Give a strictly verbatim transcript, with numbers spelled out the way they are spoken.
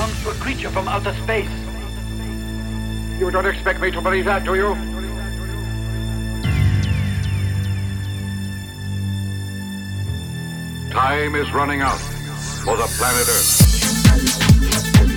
belongs to a creature from outer space. You don't expect me to believe that, do you? Time is running out for the planet Earth.